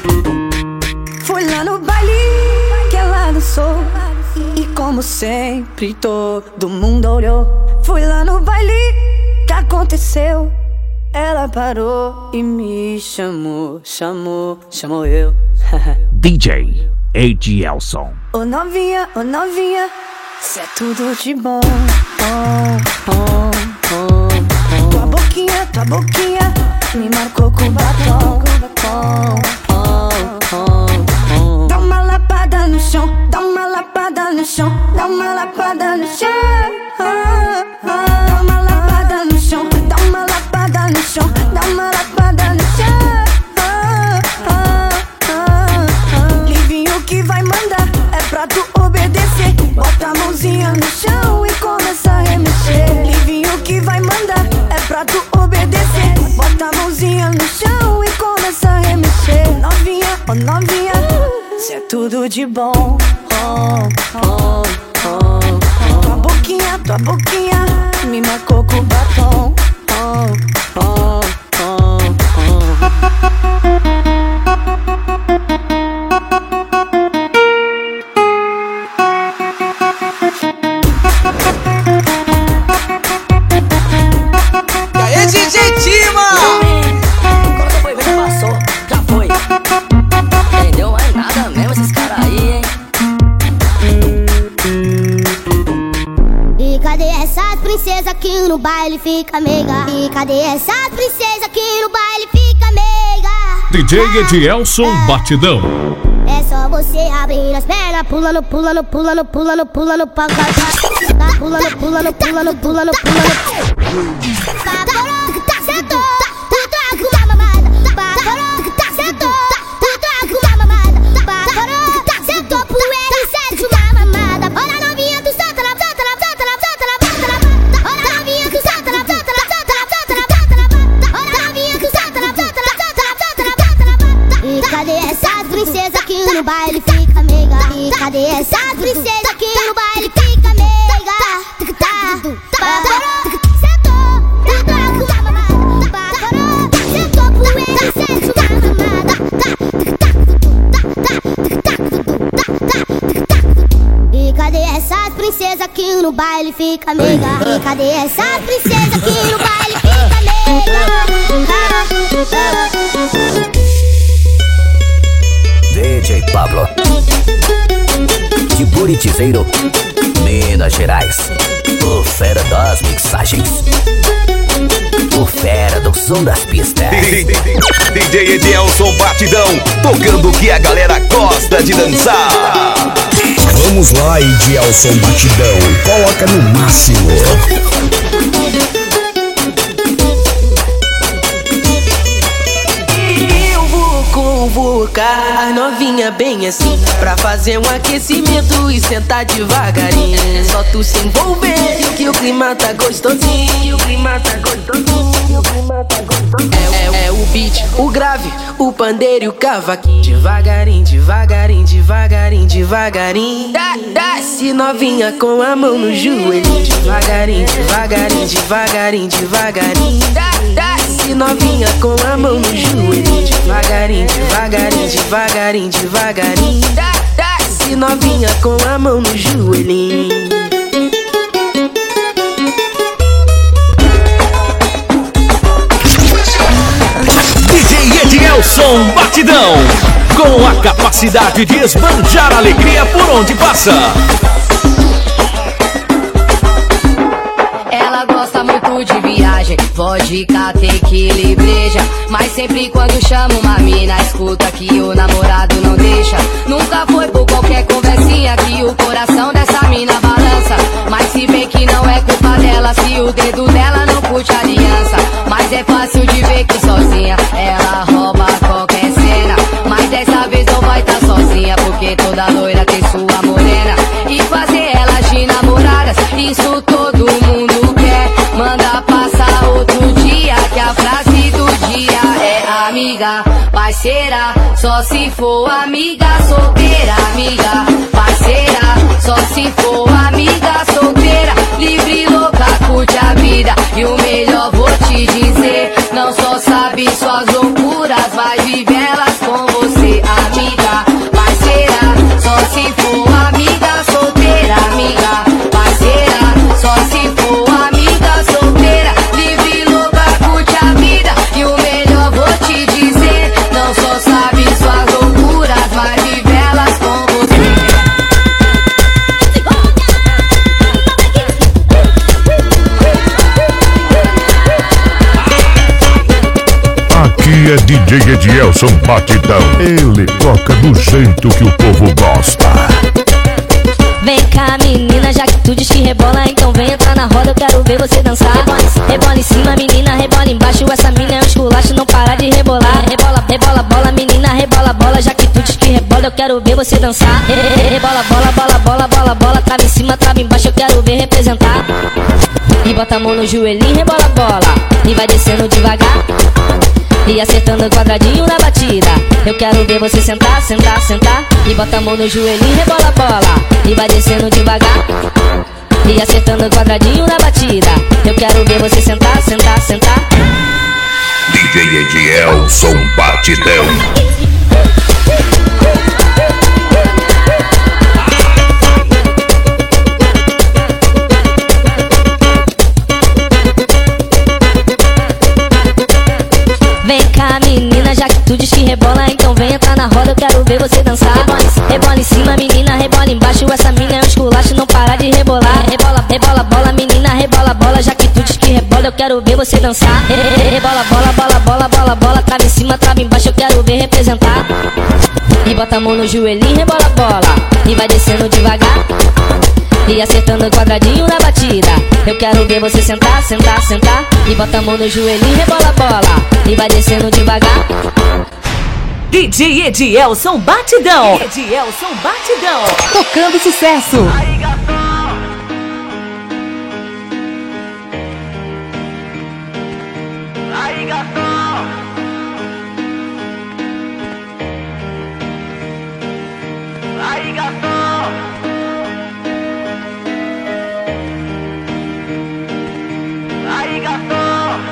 como sempre, todo mundo olhou. Fui lá no baile, que aconteceu? Ela parou e me chamou, chamou, chamou eu. D J Edielson. Ô novinha, ô novinha, cê é tudo de bom. Oh, oh, oh, oh. Tua boquinha, tua boquinha me marcou com batom. Oh, oh, oh, oh. Dá uma lapada no chão, dá uma lapada no chão, dá uma lapada no chão. Oh, oh. Dá uma lapada no chão, dá uma lapada no chão, dá uma lapada no chão. Oh, oh, oh, oh. Livinho que vai mandar, é pra tu obedecer. Bota a mãozinha no chão e começa a remexer. Livinho que vai mandar, é pra tu obedecer. Bota a mãozinha no chão e começa a remexer. Novinha, oh novinha, cê é tudo de bom. Oh, oh, oh, oh. Tua boquinha, tua boquinha me marcou com batom. Oh, oh, oh, oh. E aí, D J Tima? Quando foi ver, passou, já foi. Entendeu mais nada mesmo esses caras aí, hein? E cadê essas princesas que no baile fica meiga? E cadê essas princesas que no baile fica meiga? D J Edielson Batidão. É só você abrir as pernas, pulando, pulando, pulando, pulando, pulando pra cá. Pulando, pulando, pulando, pulando, pulando. Sentou, tu tá com uma mamada. Sentou, tu tá com uma mamada. Sentou pro R sete uma mamada. Olha novinha, tu solta na, solta na, solta na, solta na, solta na. Olha novinha, tu solta na, solta na, solta na, solta na, solta na. Olha novinha, tu solta na, solta na, solta na, solta na, solta na. E cadê essas princesas que no baile fica meiga? E cadê essas princesas que no baile fica meiga? E cadê essas princesas que no baile fica meiga? E cadê essas princesas que no baile fica meiga? D J Pablo de Buritizeiro, Minas Gerais. O fera das mixagens, o fera do som das pistas. D J Edielson Batidão, tocando o que a galera gosta de dançar. Vamos lá, Edielson Batidão, coloca no máximo. Eu vou convocar as novinha bem assim, pra fazer um aquecimento e sentar devagarinho. É só tu se envolver que o clima tá gostosinho. O clima tá gostosinho, o clima tá gostosinho. É, é o beat, o grave, o pandeiro e o cavaquinho. Devagarinho, devagarinho, devagarinho, devagarinho. Desce novinha com a mão no joelho. Devagarinho, devagarinho, devagarinho, devagarinho. Desce novinha com a mão no joelho. Devagarinho, devagarinho, devagarinho, devagarinho. Desce novinha com a mão no joelhinho. D J Edielson Batidão, com a capacidade de esbanjar alegria por onde passa. Ela gosta muito de viagem, vodka, tequila e breja. Mas sempre quando chama uma mina, escuta que o namorado não deixa. Nunca foi por qualquer conversinha que o coração dessa mina balança. Mas se bem que não é culpa dela, se o dedo dela não curte a aliança. Mas é fácil de ver que sozinha ela rouba qualquer cena. Mas dessa vez não vai tá sozinha, porque toda loira tem sua morena. E fazer elas de namoradas, isso todo mundo quer. Manda passar outro dia, que a frase do dia é amiga, parceira, só se for amiga solteira. Amiga, parceira, só se for amiga solteira. Livre, louca, curte a vida. E o melhor vou te dizer, não só sabe suas loucuras, vai viver elas com você. Amiga, parceira, só se for amiga solteira. Amiga, Edielson Batidão. Ele toca do jeito que o povo gosta. Vem cá, menina, já que tu diz que rebola, então vem entrar na roda, eu quero ver você dançar. Rebola em cima, menina, rebola embaixo, essa mina é um esculacho, não para de rebolar. Rebola, rebola, bola, menina, rebola, bola, já que tu diz que rebola, eu quero ver você dançar. Rebola, bola, bola, bola, bola, bola, trava em cima, trava embaixo, eu quero ver representar. E bota a mão no joelhinho, rebola, bola, e vai descendo devagar, e acertando o quadradinho na batida. Eu quero ver você sentar, sentar, sentar, e bota a mão no joelhinho, rebola, bola, e vai descendo devagar, e acertando o quadradinho na batida. Eu quero ver você sentar, sentar, sentar. D J Edielson Batidão. Vem cá, menina, já que tu diz que rebola, então vem entrar na roda, eu quero ver você dançar. Rebola em cima, menina, rebola embaixo, essa mina é um esculacho, não para de rebolar. Rebola, rebola, bola, menina, rebola, bola, já que tu diz que rebola, eu quero ver você dançar. Rebola, bola, bola, bola, bola, bola, trava em cima, trava embaixo, eu quero ver representar. E bota a mão no joelhinho, rebola, bola, e vai descendo devagar, e acertando o quadradinho na batida. Eu quero ver você sentar, sentar, sentar, e bota a mão no joelhinho, rebola, bola, e vai descendo devagar. D J Edielson Batidão. Edielson Batidão. Tocando sucesso. Aí, gatão. Aí, gatão. Aí, gatão.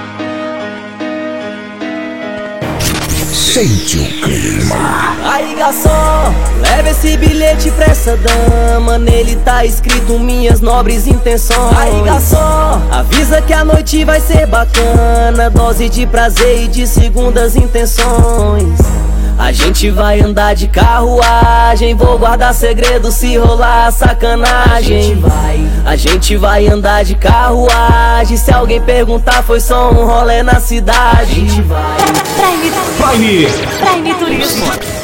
Sente o clima. Aí, garçom, leva esse bilhete pra essa dama, nele tá escrito minhas nobres intenções. Aí, garçom, avisa que a noite vai ser bacana, dose de prazer e de segundas intenções. A gente vai andar de carruagem, vou guardar segredo se rolar sacanagem. A gente vai, a gente vai andar de carruagem, se alguém perguntar foi só um rolê na cidade. A gente vai. Prime, Prime, Prime Turismo.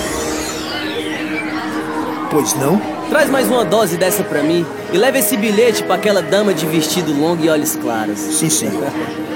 Pois não? Traz mais uma dose dessa pra mim e leva esse bilhete pra aquela dama de vestido longo e olhos claros. Sim, senhor.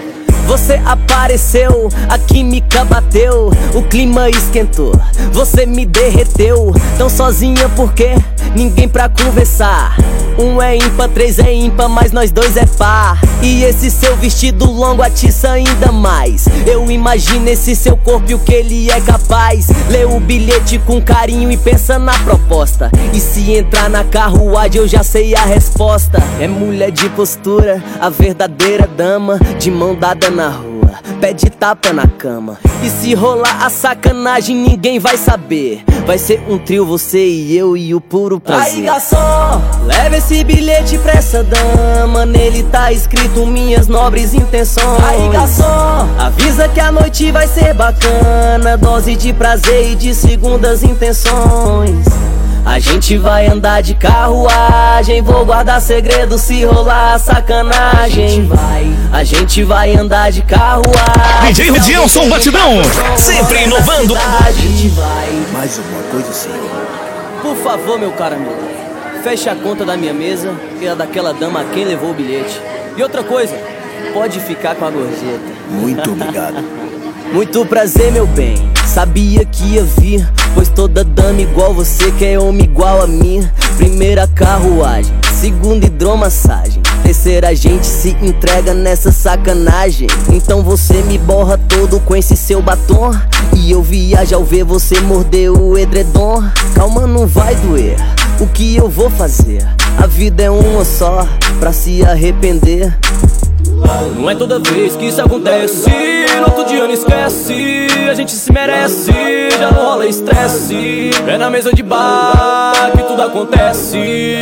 Você apareceu, a química bateu, o clima esquentou, você me derreteu. Tão sozinha porque ninguém pra conversar. Um é ímpar, três é ímpar, mas nós dois é par. E esse seu vestido longo atiça ainda mais. Eu imagino esse seu corpo e o que ele é capaz. Lê o bilhete com carinho e pensa na proposta. E se entrar na carruagem eu já sei a resposta. É mulher de postura, a verdadeira dama, de mão dada na rua, pé de tapa na cama. E se rolar a sacanagem ninguém vai saber. Vai ser um trio, você e eu e o puro prazer. Aí, garçom, leva esse bilhete pra essa dama, nele tá escrito minhas nobres intenções. Aí, garçom, avisa que a noite vai ser bacana, dose de prazer e de segundas intenções. A gente vai andar de carruagem, vou guardar segredo se rolar sacanagem. A gente vai, a gente vai andar de carruagem. D J Edielson Batidão, sempre inovando. A gente vai. Mais alguma coisa, senhor? Por favor, meu caro amigo, feche a conta da minha mesa e a daquela dama a quem levou o bilhete. E outra coisa, pode ficar com a gorjeta. Muito obrigado. Muito prazer, meu bem, sabia que ia vir, pois toda dama igual você quer homem igual a mim. Primeira carruagem, segunda hidromassagem, terceira a gente se entrega nessa sacanagem. Então você me borra todo com esse seu batom, e eu viajo ao ver você morder o edredom. Calma, não vai doer, o que eu vou fazer? A vida é uma só, pra se arrepender. Não é toda vez que isso acontece, no outro dia não esquece, a gente se merece, já não rola estresse. É na mesa de bar que tudo acontece.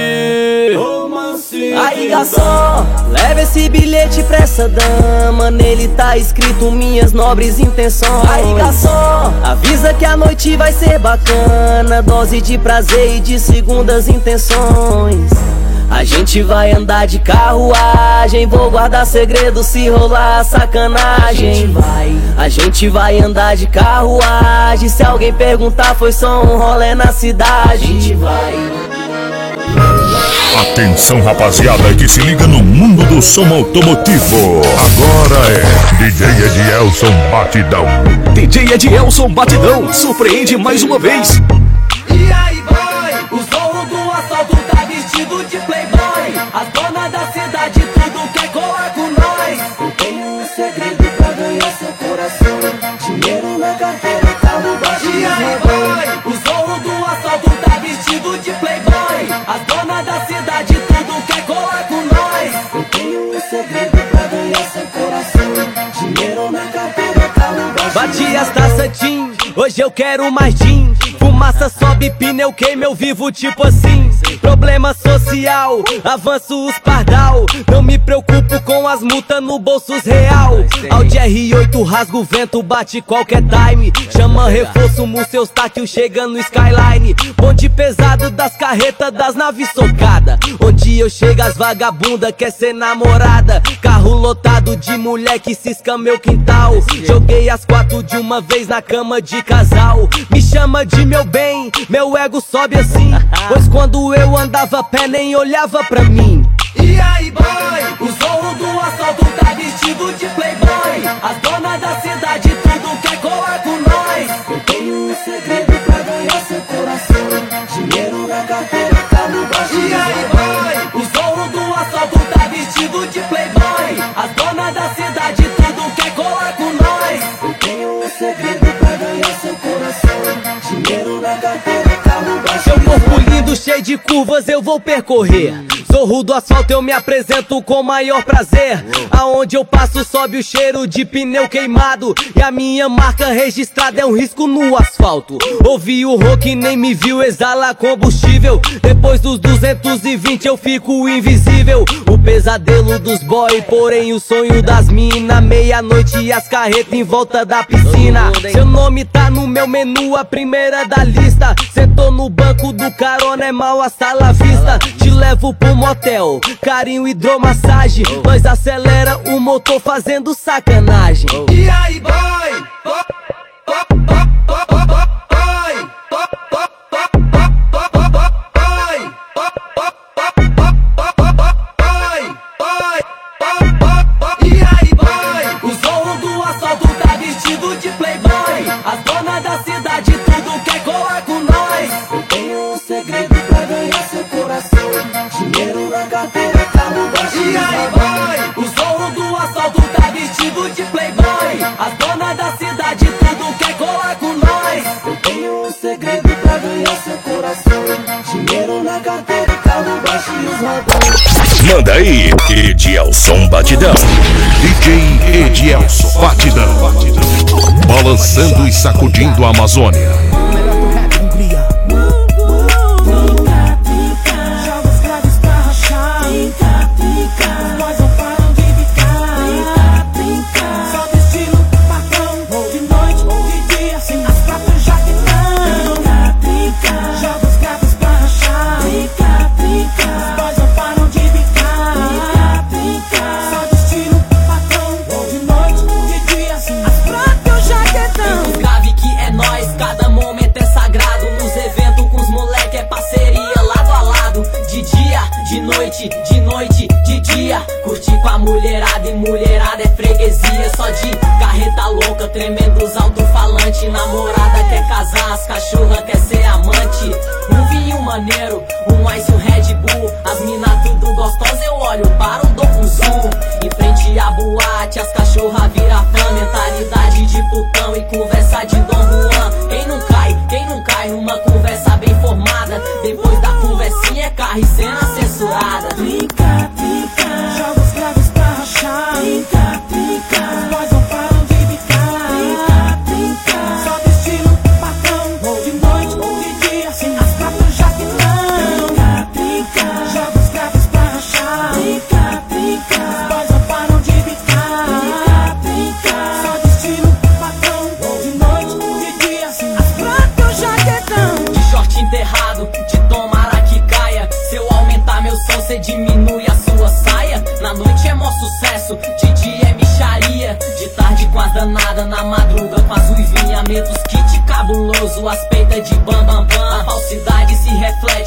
Aí, garçom, leva esse bilhete pra essa dama, nele tá escrito minhas nobres intenções. Aí, garçom, avisa que a noite vai ser bacana, dose de prazer e de segundas intenções. A gente vai andar de carruagem, vou guardar segredo se rolar sacanagem. A gente vai, a gente vai andar de carruagem, se alguém perguntar foi só um rolê na cidade. A gente vai. Atenção rapaziada que se liga no mundo do som automotivo. Agora é D J Edielson Batidão. D J Edielson Batidão surpreende mais uma vez. E aí boy, o zorro do assalto tá vestido de playboy. As donas da cidade tudo quer colar com nós. Eu tenho um segredo pra ganhar seu coração. Dinheiro na carteira, carro baixo. E aí boy, o zorro do assalto tá vestido de playboy. As donas da cidade tudo quer colar com nós. Eu tenho um segredo pra ganhar seu coração. Dinheiro na carteira, carro baixo. Bati as taças Tim, hoje eu quero mais Tim. Fumaça sobe, pneu queima, eu vivo tipo assim. Problema social, avanço os pardal. Não me preocupo com as multas no bolsos real. Audi R oito rasga o vento, bate qualquer time. Chama reforço, seus táquil chega no Skyline. Bonde pesado das carretas das naves socada. Onde eu chego as vagabunda quer ser namorada. Carro lotado de mulher que cisca meu quintal. Joguei as quatro de uma vez na cama de casal. Me chama de meu bem, meu ego sobe assim. Pois quando eu andava a pé nem olhava pra mim. E aí boy, o zorro do assalto tá vestido de playboy. As donas da cidade tudo quer colar com nós. Eu tenho um segredo pra ganhar seu coração. Dinheiro na carteira, carro baixo. E aí boy, o zorro do assalto tá vestido de playboy. As donas da cidade tudo quer colar com nós. Eu tenho um segredo pra ganhar seu coração. Dinheiro na carteira, carro baixo. Seu corpo lindo, cheio de curvas, eu vou percorrer. Zorro do asfalto, eu me apresento com maior prazer. Aonde eu passo sobe o cheiro de pneu queimado. E a minha marca registrada é um risco no asfalto. Ouvi o rock, nem me viu, exala combustível. Depois dos duzentos e vinte eu fico invisível. O pesadelo dos boy, porém o sonho das mina. Meia-noite e as carretas em volta da piscina. Seu nome tá no meu menu, a primeira da lista. Sentou no banco do carona, é mal a sala vista. Te levo pro motel, carinho, hidromassagem. Nós acelera o motor fazendo sacanagem. E aí boy, e aí boy, o zorro do assalto tá vestido de playboy. As donas da cidade tudo quer colar com nós. Eu tenho um segredo pra ganhar seu coração. Dinheiro na carteira, carro baixo. E aí boy, o zorro do assalto tá vestido de playboy. As donas da cidade tudo quer colar com nós. Eu tenho um segredo pra ganhar seu coração. Dinheiro na carteira, carro baixo e os rodões. Manda aí, Edielson Batidão. D J Edielson Batidão. Balançando e sacudindo a Amazônia. De noite, de dia, curtir com a mulherada. E mulherada é freguesia, só de carreta louca, tremendo os alto-falante. Namorada quer casar, as cachorras quer ser amante. Um vinho maneiro, um ice e um Red Bull. As mina tudo gostosa, eu olho para o dou um zoom. Em frente à boate, as cachorras vira fã. Mentalidade de putão e conversa de Dom Juan. Quem não cai, quem não cai numa conversa bem formada. Depois da conversinha é carro e cena censurada. Brinca, brinca, joga os graves pra rachar. Brinca, brinca, nós não param de bicar. Brinca, brinca, só do estilo patrão. Ou de noite ou de dia, assim as quatro já que não. Brinca, brinca, joga os graves pra rachar. Brinca, brinca, nós não param de bicar. Brinca, brinca, só do estilo patrão. Ou de noite ou de dia, assim as quatro já que não. De short enterrado, de tomara que caia. Seu aumento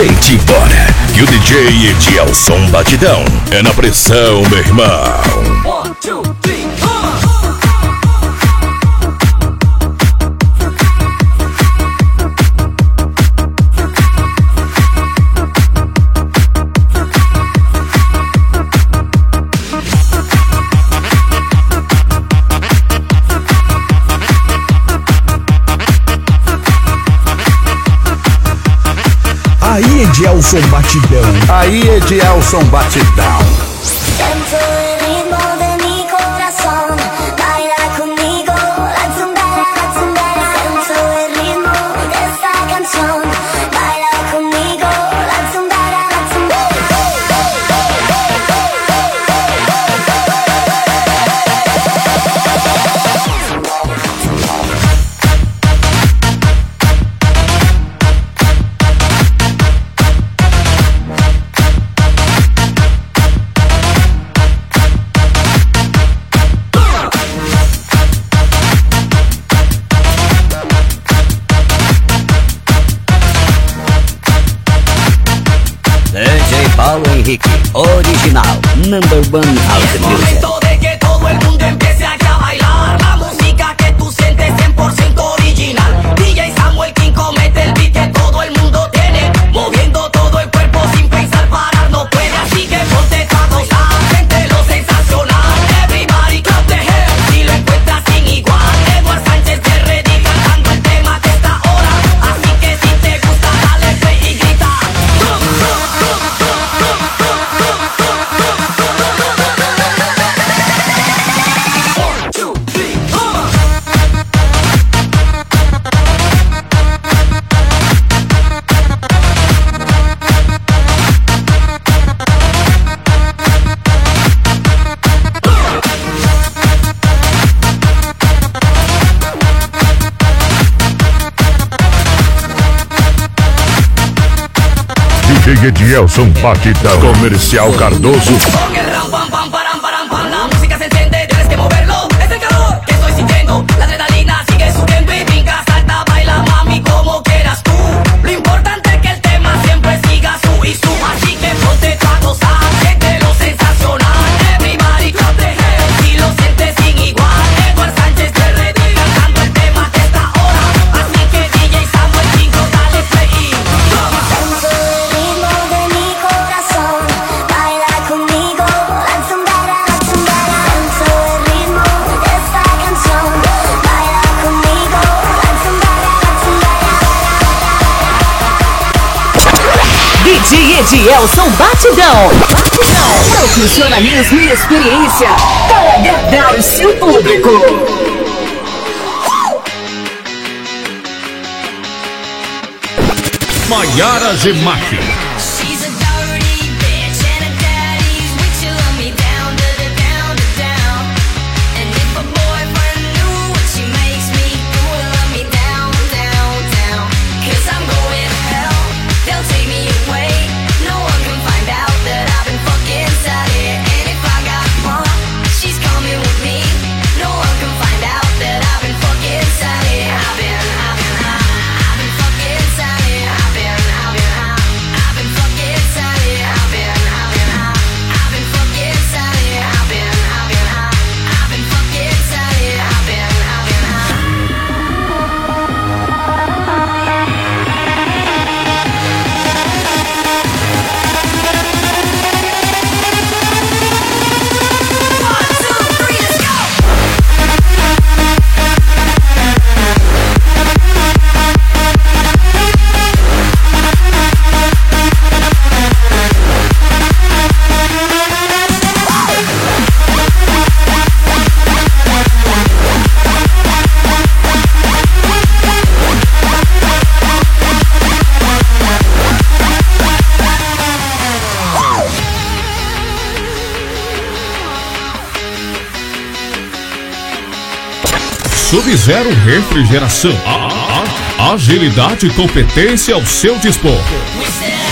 Sente embora, que o D J Edielson Batidão é na pressão, meu irmão. One, two, three, Aí, Edielson Batidão. Aí, Edielson Batidão. Siento el ritmo de mi corazón, baila conmigo, la zumbara, la zumbara. Siento el ritmo de esta canción, baila conmigo, la zumbara, la D J Paulo Henrique, original, number one house music. De que todo el mundo empiece aquí a bailar la música que tú sientes cien por ciento original. D J Samuel King comete el beat que todo el mundo tiene, moviendo todo el cuerpo sin pensar parar no puede. Así que ponte a gozar, siente lo sensacional. Everybody clap the hands si lo encuentras sin igual. Eduard Sánchez de Reddy cantando el tema de esta hora. Así que si te gusta dale play y grita. D J Edielson Batidão. Comercial Cardoso. La música se enciende, tienes que moverlo. Es el calor que estoy sintiendo. La adrenalina sigue subiendo y brinca, salta, baila, mami, como quieras tú. Lo importante es que el tema siempre siga su y su. Así que ponte a gozar, siente lo sensacional. Everybody clap the hands si lo sientes sin igual. Eduard Sánchez de Reddy cantando el tema de esta hora. Así que D J Samuel King, dale play y toma. Siento el ritmo de mi corazón, baila conmigo, la zumbara, la zumbara. Siento el ritmo de esta canción, baila conmigo, la zumbara, la zumbara. D J Edielson Batidão. Batidão. Profissionalismo e experiência para agradar o seu público. Maiara Gemachi. She's a dirty bitch and her daddy's rich. You love me down, da da down, da down. And if a boyfriend knew what she makes me do, love me down, down, down. Cause I'm going to hell, they'll take me away. No one can find out that I've been fucking Sally. And if I got fun, she's coming with me. No one can find out that I've been fucking Sally. I've been, I've been, I've been fucking Sally. I've been, I've been, I've been fucking Sally. I've been, I've been, I've been fucking Sally. I've been, I've been, I've been fucking Sally. I've been, I've been, Sub-Zero Refrigeração. A, a, agilidade e competência ao seu dispor. we said